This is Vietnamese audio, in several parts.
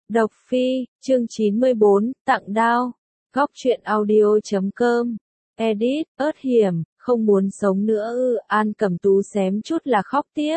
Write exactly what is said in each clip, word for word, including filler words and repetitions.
Độc Phi, chương chín mươi bốn, tặng đao. Góc truyện audio chấm com. Edit, ớt hiểm, không muốn sống nữa ư, An Cẩm Tú xém chút là khóc tiếp.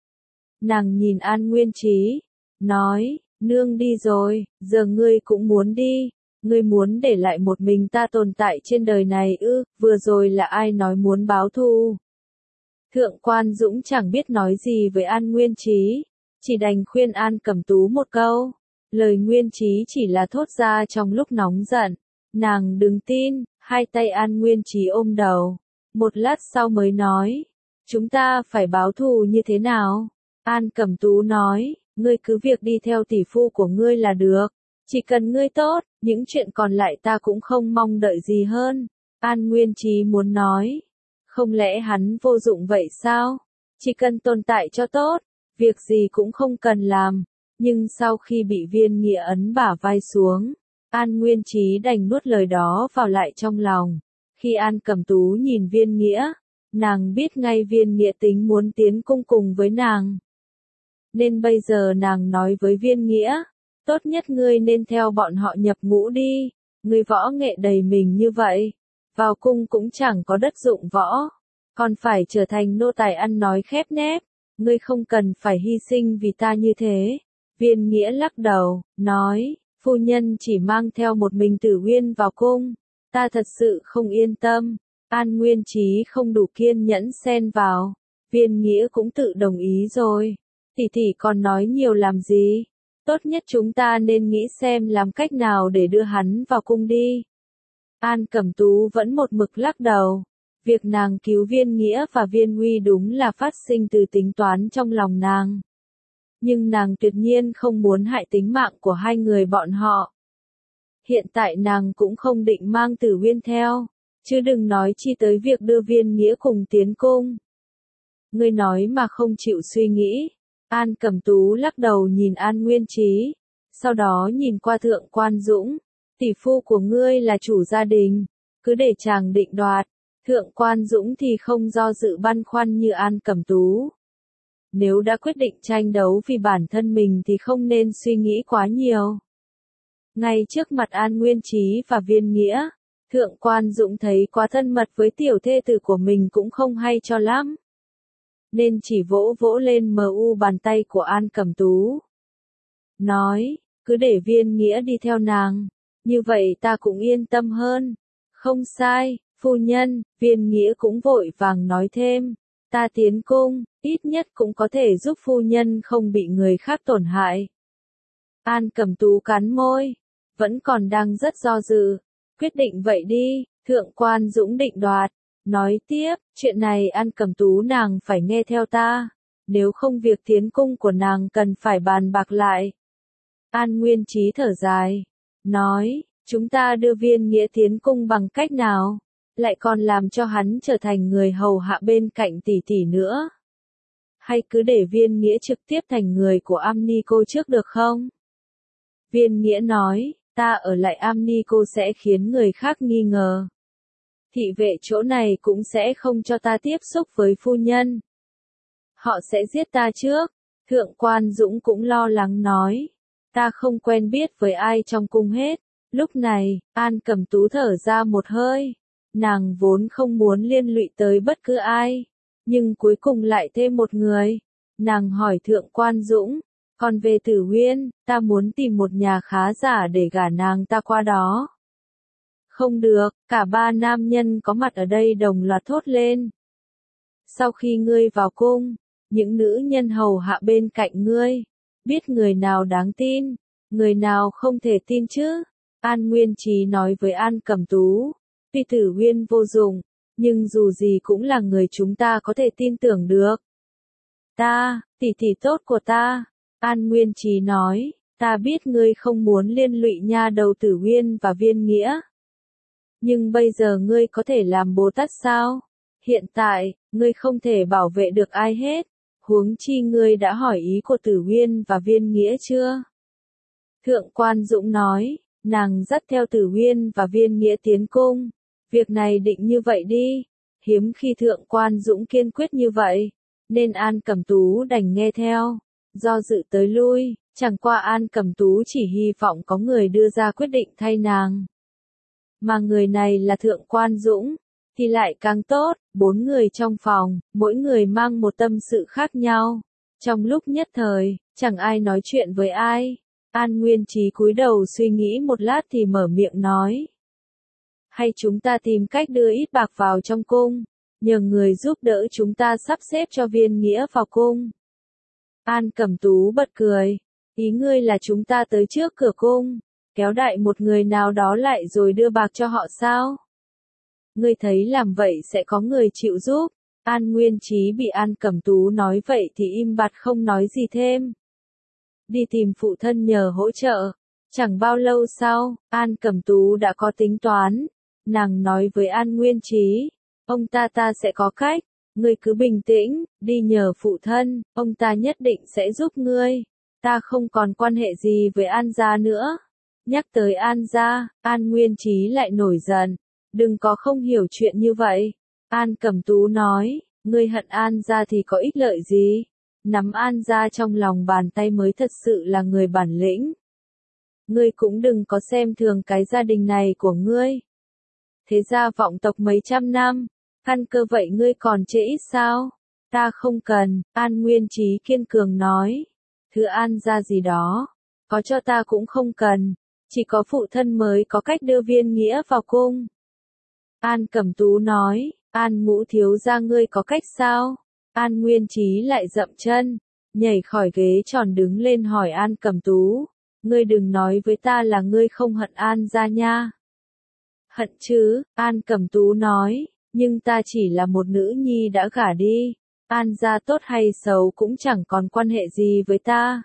Nàng nhìn An Nguyên Trí, nói, nương đi rồi, giờ ngươi cũng muốn đi, ngươi muốn để lại một mình ta tồn tại trên đời này ư, vừa rồi là ai nói muốn báo thù. Thượng Quan Dũng chẳng biết nói gì với An Nguyên Trí, chỉ đành khuyên An Cẩm Tú một câu. Lời Nguyên Trí chỉ là thốt ra trong lúc nóng giận. Nàng đừng tin, hai tay An Nguyên Trí ôm đầu. Một lát sau mới nói, chúng ta phải báo thù như thế nào? An Cẩm Tú nói, ngươi cứ việc đi theo tỷ phu của ngươi là được. Chỉ cần ngươi tốt, những chuyện còn lại ta cũng không mong đợi gì hơn. An Nguyên Trí muốn nói, không lẽ hắn vô dụng vậy sao? Chỉ cần tồn tại cho tốt, việc gì cũng không cần làm. Nhưng sau khi bị Viên Nghĩa ấn bả vai xuống, An Nguyên Trí đành nuốt lời đó vào lại trong lòng. Khi An Cẩm Tú nhìn Viên Nghĩa, nàng biết ngay Viên Nghĩa tính muốn tiến cung cùng với nàng. Nên bây giờ nàng nói với Viên Nghĩa, tốt nhất ngươi nên theo bọn họ nhập ngũ đi, ngươi võ nghệ đầy mình như vậy, vào cung cũng chẳng có đất dụng võ, còn phải trở thành nô tài ăn nói khép nép, ngươi không cần phải hy sinh vì ta như thế. Viên Nghĩa lắc đầu, nói, phu nhân chỉ mang theo một mình Tử Uyên vào cung, ta thật sự không yên tâm. An Nguyên Trí không đủ kiên nhẫn xen vào, Viên Nghĩa cũng tự đồng ý rồi. Tỷ tỷ còn nói nhiều làm gì? Tốt nhất chúng ta nên nghĩ xem làm cách nào để đưa hắn vào cung đi. An Cẩm Tú vẫn một mực lắc đầu. Việc nàng cứu Viên Nghĩa và Viên Uy đúng là phát sinh từ tính toán trong lòng nàng. Nhưng nàng tuyệt nhiên không muốn hại tính mạng của hai người bọn họ. Hiện tại nàng cũng không định mang Tử Uyên theo, chứ đừng nói chi tới việc đưa Viên Nghĩa cùng tiến cung. Ngươi nói mà không chịu suy nghĩ. An Cẩm Tú lắc đầu nhìn An Nguyên Trí, sau đó nhìn qua Thượng Quan Dũng, tỷ phu của ngươi là chủ gia đình, cứ để chàng định đoạt. Thượng Quan Dũng thì không do dự băn khoăn như An Cẩm Tú. Nếu đã quyết định tranh đấu vì bản thân mình thì không nên suy nghĩ quá nhiều. Ngay trước mặt An Nguyên Trí và Viên Nghĩa, Thượng Quan Dũng thấy quá thân mật với tiểu thê tử của mình cũng không hay cho lắm. Nên chỉ vỗ vỗ lên mờ u bàn tay của An Cẩm Tú. Nói, cứ để Viên Nghĩa đi theo nàng, như vậy ta cũng yên tâm hơn. Không sai, phu nhân, Viên Nghĩa cũng vội vàng nói thêm. Ta tiến cung, ít nhất cũng có thể giúp phu nhân không bị người khác tổn hại. An Cẩm Tú cắn môi, vẫn còn đang rất do dự. Quyết định vậy đi, Thượng Quan Dũng định đoạt. Nói tiếp, chuyện này An Cẩm Tú nàng phải nghe theo ta. Nếu không việc tiến cung của nàng cần phải bàn bạc lại. An Nguyên Trí thở dài. Nói, chúng ta đưa Viên Nghĩa tiến cung bằng cách nào? Lại còn làm cho hắn trở thành người hầu hạ bên cạnh tỷ tỷ nữa. Hay cứ để Viên Nghĩa trực tiếp thành người của Am Ni Cô trước được không? Viên Nghĩa nói, ta ở lại Am Ni Cô sẽ khiến người khác nghi ngờ. Thị vệ chỗ này cũng sẽ không cho ta tiếp xúc với phu nhân. Họ sẽ giết ta trước. Thượng Quan Dũng cũng lo lắng nói, ta không quen biết với ai trong cung hết. Lúc này, An Cẩm Tú thở ra một hơi. Nàng vốn không muốn liên lụy tới bất cứ ai, nhưng cuối cùng lại thêm một người. Nàng hỏi Thượng Quan Dũng, còn về Tử Uyên, ta muốn tìm một nhà khá giả để gả nàng ta qua đó. Không được, cả ba nam nhân có mặt ở đây đồng loạt thốt lên. Sau khi ngươi vào cung, những nữ nhân hầu hạ bên cạnh ngươi, biết người nào đáng tin, người nào không thể tin chứ? An Nguyên Trí nói với An Cẩm Tú. Tuy Tử Uyên vô dụng, nhưng dù gì cũng là người chúng ta có thể tin tưởng được. Ta, tỷ tỷ tốt của ta, An Nguyên Trí nói, ta biết ngươi không muốn liên lụy nha đầu Tử Uyên và Viên Nghĩa. Nhưng bây giờ ngươi có thể làm Bồ Tát sao? Hiện tại, ngươi không thể bảo vệ được ai hết, huống chi ngươi đã hỏi ý của Tử Uyên và Viên Nghĩa chưa? Thượng Quan Dũng nói, nàng dắt theo Tử Uyên và Viên Nghĩa tiến cung. Việc này định như vậy đi. Hiếm khi Thượng Quan Dũng kiên quyết như vậy, nên An Cẩm Tú đành nghe theo. Do dự tới lui, Chẳng qua An Cẩm Tú chỉ hy vọng có người đưa ra quyết định thay nàng. Mà người này là Thượng Quan Dũng, thì lại càng tốt, bốn người trong phòng, mỗi người mang một tâm sự khác nhau. Trong lúc nhất thời, chẳng ai nói chuyện với ai. An Nguyên Trí cúi đầu suy nghĩ một lát thì mở miệng nói. Hay chúng ta tìm cách đưa ít bạc vào trong cung, nhờ người giúp đỡ chúng ta sắp xếp cho Viên Nghĩa vào cung. An Cẩm Tú bật cười. Ý ngươi là chúng ta tới trước cửa cung, kéo đại một người nào đó lại rồi đưa bạc cho họ sao? Ngươi thấy làm vậy sẽ có người chịu giúp. An Nguyên Trí bị An Cẩm Tú nói vậy thì im bặt không nói gì thêm. Đi tìm phụ thân nhờ hỗ trợ. Chẳng bao lâu sau, An Cẩm Tú đã có tính toán. Nàng nói với An Nguyên Trí, ông ta ta sẽ có cách, ngươi cứ bình tĩnh, đi nhờ phụ thân, ông ta nhất định sẽ giúp ngươi. Ta không còn quan hệ gì với An gia nữa. Nhắc tới An gia, An Nguyên Trí lại nổi giận. Đừng có không hiểu chuyện như vậy. An Cẩm Tú nói, ngươi hận An gia thì có ích lợi gì? Nắm An gia trong lòng bàn tay mới thật sự là người bản lĩnh. Ngươi cũng đừng có xem thường cái gia đình này của ngươi. Thế gia vọng tộc mấy trăm năm, căn cơ vậy ngươi còn chê ít sao? Ta không cần, An Nguyên Trí kiên cường nói. Thứ An gia gì đó, có cho ta cũng không cần, chỉ có phụ thân mới có cách đưa Viên Nghĩa vào cung. An Cẩm Tú nói, An Ngũ thiếu gia ngươi có cách sao? An Nguyên Trí lại dậm chân, nhảy khỏi ghế tròn đứng lên hỏi An Cẩm Tú, ngươi đừng nói với ta là ngươi không hận An gia nha. Hận chứ, An Cẩm Tú nói, nhưng ta chỉ là một nữ nhi đã gả đi. An gia tốt hay xấu cũng chẳng còn quan hệ gì với ta.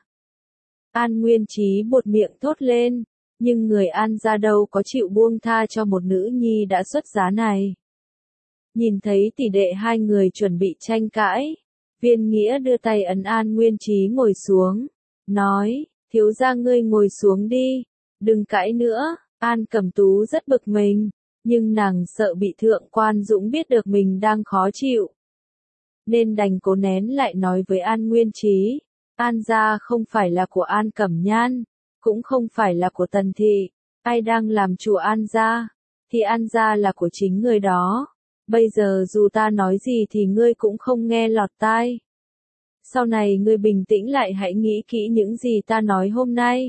An Nguyên Trí buột miệng thốt lên, nhưng người An gia đâu có chịu buông tha cho một nữ nhi đã xuất giá này. Nhìn thấy tỷ đệ hai người chuẩn bị tranh cãi, Viên Nghĩa đưa tay ấn An Nguyên Trí ngồi xuống, nói, thiếu gia ngươi ngồi xuống đi, đừng cãi nữa. An Cẩm Tú rất bực mình, nhưng nàng sợ bị Thượng Quan Dũng biết được mình đang khó chịu. Nên đành cố nén lại nói với An Nguyên Trí, An gia không phải là của An Cẩm Nhan, cũng không phải là của Tần Thị, ai đang làm chủ An gia, thì An gia là của chính người đó. Bây giờ dù ta nói gì thì ngươi cũng không nghe lọt tai. Sau này ngươi bình tĩnh lại hãy nghĩ kỹ những gì ta nói hôm nay.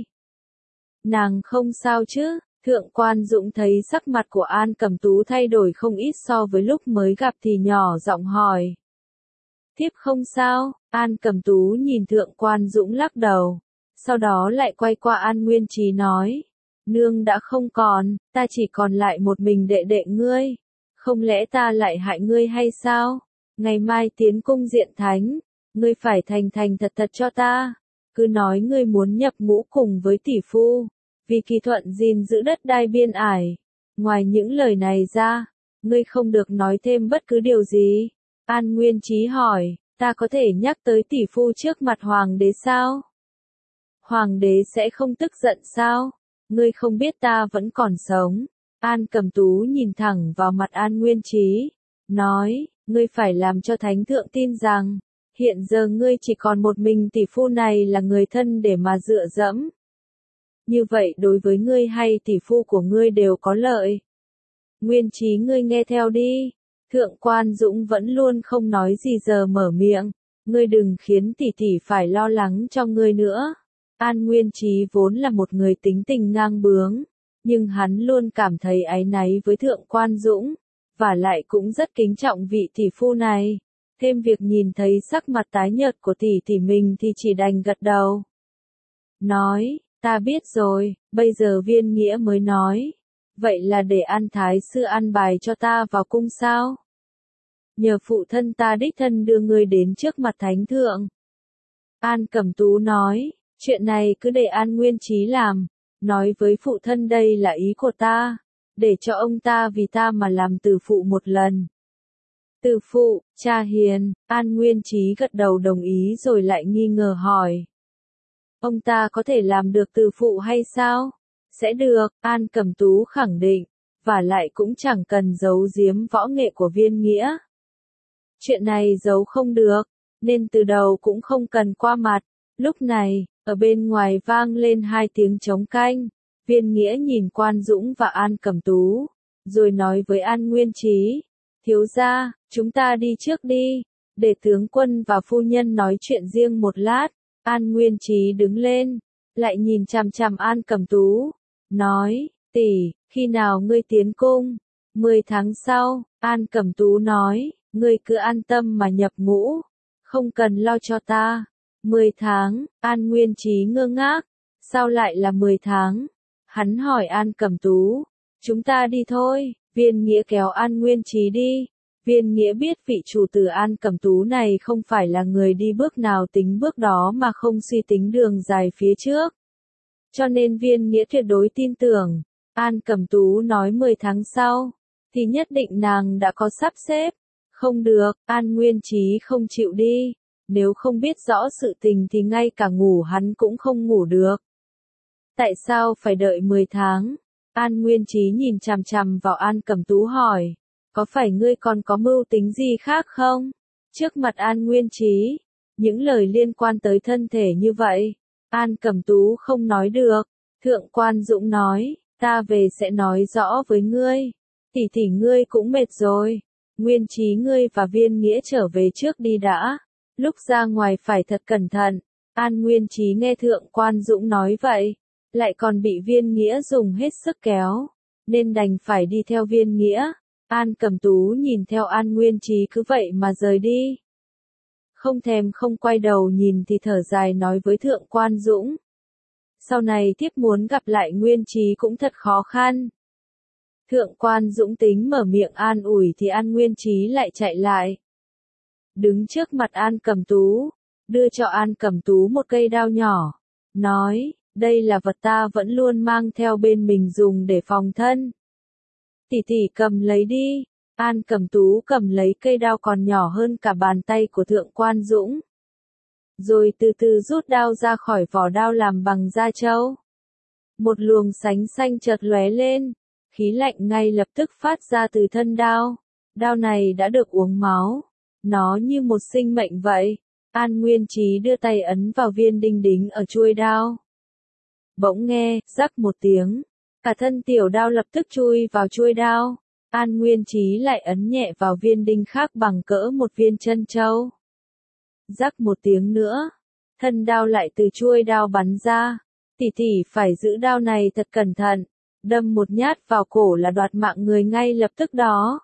Nàng không sao chứ? Thượng Quan Dũng thấy sắc mặt của An Cẩm Tú thay đổi không ít so với lúc mới gặp thì nhỏ giọng hỏi. Thiếp không sao, An Cẩm Tú nhìn Thượng Quan Dũng lắc đầu, sau đó lại quay qua An Nguyên Trí nói, nương đã không còn, ta chỉ còn lại một mình đệ đệ ngươi, không lẽ ta lại hại ngươi hay sao? Ngày mai tiến cung diện thánh, ngươi phải thành thành thật thật cho ta, cứ nói ngươi muốn nhập ngũ cùng với tỷ phu, vì kỳ thuận gìn giữ đất đai biên ải. Ngoài những lời này ra, ngươi không được nói thêm bất cứ điều gì. An Nguyên Trí hỏi, ta có thể nhắc tới tỷ phu trước mặt hoàng đế sao? Hoàng đế sẽ không tức giận sao? Ngươi không biết ta vẫn còn sống. An Cẩm Tú nhìn thẳng vào mặt An Nguyên Trí, nói, ngươi phải làm cho thánh thượng tin rằng, hiện giờ ngươi chỉ còn một mình tỷ phu này là người thân để mà dựa dẫm. Như vậy đối với ngươi hay tỷ phu của ngươi đều có lợi. Nguyên Trí ngươi nghe theo đi. Thượng Quan Dũng vẫn luôn không nói gì giờ mở miệng, ngươi đừng khiến tỷ tỷ phải lo lắng cho ngươi nữa. An Nguyên Trí vốn là một người tính tình ngang bướng, nhưng hắn luôn cảm thấy áy náy với Thượng Quan Dũng, và lại cũng rất kính trọng vị tỷ phu này. Thêm việc nhìn thấy sắc mặt tái nhợt của tỷ tỷ mình thì chỉ đành gật đầu. Nói, ta biết rồi, bây giờ Viên Nghĩa mới nói. Vậy là để An Thái sư an bài cho ta vào cung sao? Nhờ phụ thân ta đích thân đưa ngươi đến trước mặt thánh thượng. An Cẩm Tú nói, chuyện này cứ để An Nguyên Trí làm, nói với phụ thân đây là ý của ta, để cho ông ta vì ta mà làm từ phụ một lần. Từ phụ, cha hiền, An Nguyên Trí gật đầu đồng ý rồi lại nghi ngờ hỏi. Ông ta có thể làm được từ phụ hay sao? Sẽ được, An Cẩm Tú khẳng định, và lại cũng chẳng cần giấu giếm võ nghệ của Viên Nghĩa. Chuyện này giấu không được, nên từ đầu cũng không cần qua mặt. Lúc này, Ở bên ngoài vang lên hai tiếng trống canh, Viên Nghĩa nhìn Quan Dũng và An Cẩm Tú, rồi nói với An Nguyên Chí, thiếu gia, chúng ta đi trước đi, để tướng quân và phu nhân nói chuyện riêng một lát. An Nguyên Chí đứng lên, lại nhìn chằm chằm An Cẩm Tú, nói, tỷ, khi nào ngươi tiến cung? Mười tháng sau. An Cẩm Tú nói, ngươi cứ an tâm mà nhập ngũ, không cần lo cho ta. Mười tháng. An Nguyên Chí ngơ ngác, sao lại là mười tháng? Hắn hỏi An Cẩm Tú, chúng ta đi thôi. Viên Nghĩa kéo An Nguyên Chí đi. Viên Nghĩa biết vị chủ tử An Cẩm Tú này không phải là người đi bước nào tính bước đó mà không suy tính đường dài phía trước. Cho nên Viên Nghĩa tuyệt đối tin tưởng. An Cẩm Tú nói mười tháng sau, thì nhất định nàng đã có sắp xếp. Không được, An Nguyên Chí không chịu đi. Nếu không biết rõ sự tình thì ngay cả ngủ hắn cũng không ngủ được. Tại sao phải đợi mười tháng? An Nguyên Chí nhìn chằm chằm vào An Cẩm Tú hỏi, có phải ngươi còn có mưu tính gì khác không? Trước mặt An Nguyên Chí, những lời liên quan tới thân thể như vậy, An Cẩm Tú không nói được. Thượng Quan Dũng nói, ta về sẽ nói rõ với ngươi. Tỷ tỷ ngươi cũng mệt rồi. Nguyên Chí ngươi và Viên Nghĩa trở về trước đi đã. Lúc ra ngoài phải thật cẩn thận. An Nguyên Chí nghe Thượng Quan Dũng nói vậy, lại còn bị Viên Nghĩa dùng hết sức kéo, nên đành phải đi theo Viên Nghĩa. An Cẩm Tú nhìn theo An Nguyên Chí cứ vậy mà rời đi. Không thèm không quay đầu nhìn thì thở dài nói với Thượng Quan Dũng. Sau này thiếp muốn gặp lại Nguyên Chí cũng thật khó khăn. Thượng Quan Dũng tính mở miệng an ủi thì An Nguyên Chí lại chạy lại. Đứng trước mặt An Cẩm Tú, đưa cho An Cẩm Tú một cây đao nhỏ, nói, đây là vật ta vẫn luôn mang theo bên mình dùng để phòng thân. Tỷ tỷ cầm lấy đi. An Cẩm Tú cầm lấy cây đao còn nhỏ hơn cả bàn tay của Thượng Quan Dũng. Rồi từ từ rút đao ra khỏi vỏ đao làm bằng da trâu. Một luồng sánh xanh chợt lóe lên, khí lạnh ngay lập tức phát ra từ thân đao. Đao này đã được uống máu, nó như một sinh mệnh vậy. An Nguyên Chí đưa tay ấn vào viên đinh đính ở chuôi đao. Bỗng nghe, rắc một tiếng, cả thân tiểu đao lập tức chui vào chuôi đao. An Nguyên Chí lại ấn nhẹ vào viên đinh khác bằng cỡ một viên chân châu. Rắc một tiếng nữa, thân đao lại từ chuôi đao bắn ra. Tỷ tỷ phải giữ đao này thật cẩn thận, đâm một nhát vào cổ là đoạt mạng người ngay lập tức đó.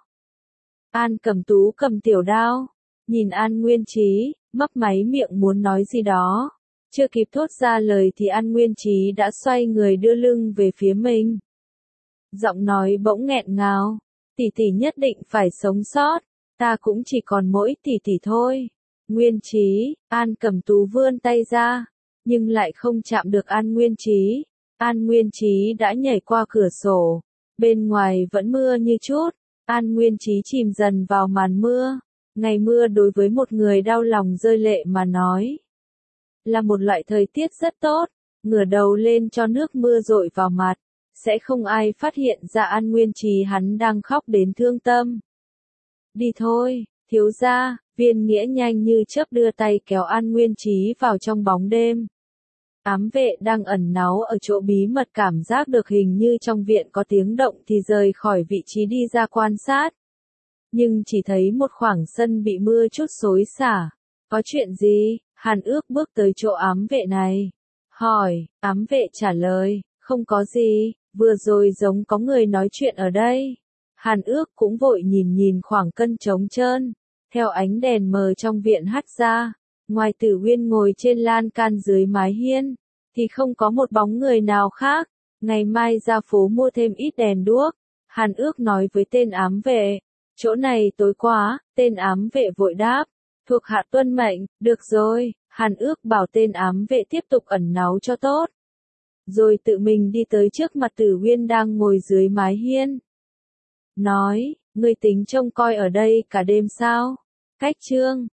An Cẩm Tú cầm tiểu đao, nhìn An Nguyên Chí, mấp máy miệng muốn nói gì đó. Chưa kịp thốt ra lời thì An Nguyên Chí đã xoay người đưa lưng về phía mình. Giọng nói bỗng nghẹn ngào, tỷ tỷ nhất định phải sống sót, ta cũng chỉ còn mỗi tỷ tỷ thôi. Nguyên Chí. An Cẩm Tú vươn tay ra, nhưng lại không chạm được An Nguyên Chí. An Nguyên Chí đã nhảy qua cửa sổ, bên ngoài vẫn mưa như chút. An Nguyên Chí chìm dần vào màn mưa. Ngày mưa đối với một người đau lòng rơi lệ mà nói, là một loại thời tiết rất tốt. Ngửa đầu lên cho nước mưa dội vào mặt, sẽ không ai phát hiện ra An Nguyên Chí hắn đang khóc đến thương tâm. Đi thôi, thiếu gia. Viên Nghĩa nhanh như chớp đưa tay kéo An Nguyên Chí vào trong bóng đêm. Ám vệ đang ẩn náu ở chỗ bí mật cảm giác được hình như trong viện có tiếng động thì rời khỏi vị trí đi ra quan sát. Nhưng chỉ thấy một khoảng sân bị mưa chút xối xả. Có chuyện gì? Hàn Ước bước tới chỗ ám vệ này. Hỏi, ám vệ trả lời, không có gì, vừa rồi giống có người nói chuyện ở đây. Hàn Ước cũng vội nhìn nhìn khoảng sân trống trơn. Theo ánh đèn mờ trong viện hắt ra, ngoài Tử Uyên ngồi trên lan can dưới mái hiên, thì không có một bóng người nào khác. Ngày mai ra phố mua thêm ít đèn đuốc. Hàn Ước nói với tên ám vệ, chỗ này tối quá. Tên ám vệ vội đáp, thuộc hạ tuân mệnh. Được rồi. Hàn Ước bảo tên ám vệ tiếp tục ẩn náu cho tốt, rồi tự mình đi tới trước mặt Tử Uyên đang ngồi dưới mái hiên. Nói, ngươi tính trông coi ở đây cả đêm sao? Cách chương